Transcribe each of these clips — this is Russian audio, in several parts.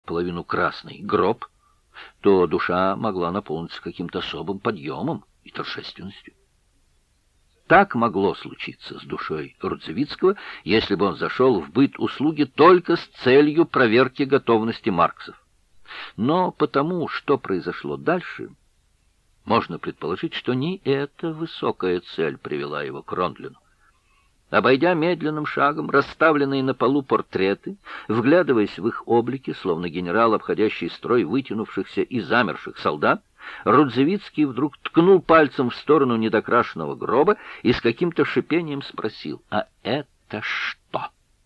наполовину красный гроб, то душа могла наполниться каким-то особым подъемом и торжественностью. Так могло случиться с душой Рудзевицкого, если бы он зашел в быт услуги только с целью проверки готовности марксов. Но потому, что произошло дальше, можно предположить, что не эта высокая цель привела его к Рондлину. Обойдя медленным шагом расставленные на полу портреты, вглядываясь в их облики, словно генерал, обходящий строй вытянувшихся и замерших солдат, Рудзевицкий вдруг ткнул пальцем в сторону недокрашенного гроба и с каким-то шипением спросил: «А это что?»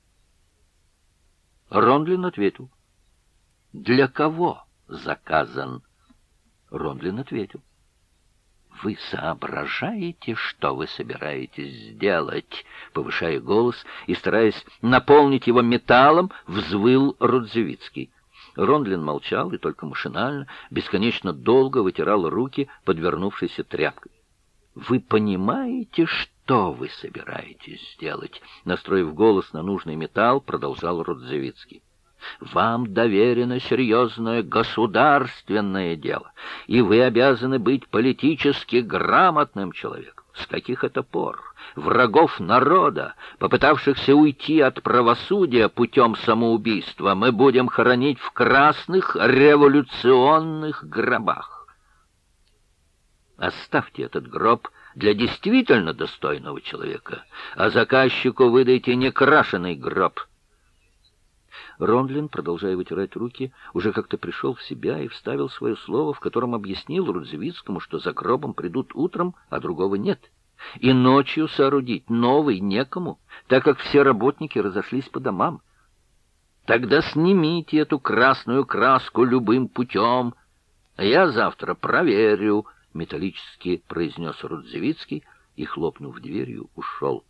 Рондлин ответил: «Для кого заказан?» Рондлин ответил: «Вы соображаете, что вы собираетесь сделать?» Повышая голос и стараясь наполнить его металлом, взвыл Рудзевицкий. Рондлин молчал и только машинально, бесконечно долго вытирал руки подвернувшейся тряпкой. «Вы понимаете, что вы собираетесь сделать?» Настроив голос на нужный металл, продолжал Рудзевицкий. «Вам доверено серьезное государственное дело, и вы обязаны быть политически грамотным человеком. С каких это пор врагов народа, попытавшихся уйти от правосудия путем самоубийства, мы будем хоронить в красных революционных гробах? Оставьте этот гроб для действительно достойного человека, а заказчику выдайте некрашенный гроб». Рондлин, продолжая вытирать руки, уже как-то пришел в себя и вставил свое слово, в котором объяснил Рудзевицкому, что за гробом придут утром, а другого нет. И ночью соорудить новый некому, так как все работники разошлись по домам. «Тогда снимите эту красную краску любым путем. Я завтра проверю», — металлически произнес Рудзевицкий и, хлопнув дверью, ушел.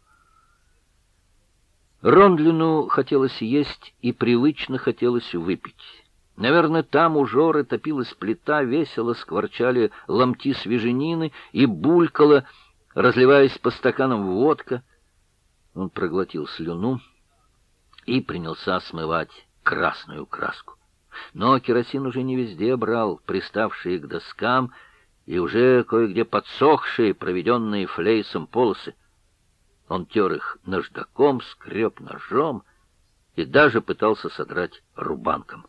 Рондлину хотелось есть и привычно хотелось выпить. Наверное, там у Жоры топилась плита, весело скворчали ломти свеженины и булькала, разливаясь по стаканам водка. Он проглотил слюну и принялся смывать красную краску. Но керосин уже не везде брал, приставшие к доскам и уже кое-где подсохшие, проведенные флейсом полосы. Он тер их наждаком, скреб ножом и даже пытался содрать рубанком.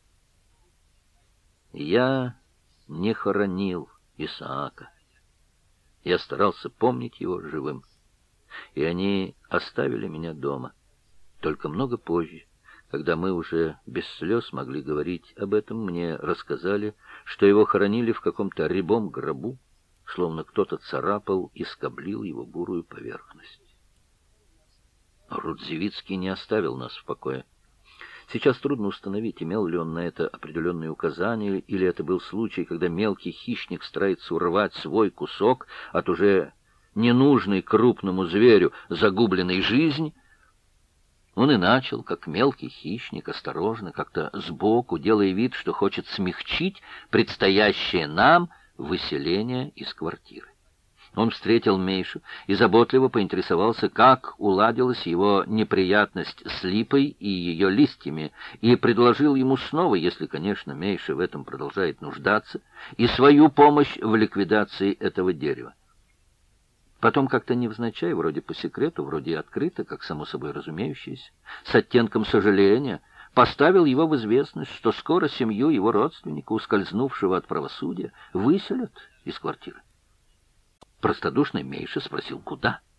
Я не хоронил Исаака. Я старался помнить его живым. И они оставили меня дома. Только много позже, когда мы уже без слез могли говорить об этом, мне рассказали, что его хоронили в каком-то рябом гробу, словно кто-то царапал и скоблил его бурую поверхность. Рудзевицкий не оставил нас в покое. Сейчас трудно установить, имел ли он на это определенные указания, или это был случай, когда мелкий хищник старается урвать свой кусок от уже ненужной крупному зверю загубленной жизни. Он и начал, как мелкий хищник, осторожно, как-то сбоку, делая вид, что хочет смягчить предстоящее нам выселение из квартиры. Он встретил Мейшу и заботливо поинтересовался, как уладилась его неприятность с липой и ее листьями, и предложил ему снова, если, конечно, Мейша в этом продолжает нуждаться, и свою помощь в ликвидации этого дерева. Потом как-то невзначай, вроде по секрету, вроде открыто, как само собой разумеющееся, с оттенком сожаления, поставил его в известность, что скоро семью его родственника, ускользнувшего от правосудия, выселят из квартиры. Простодушный Мейша спросил, куда.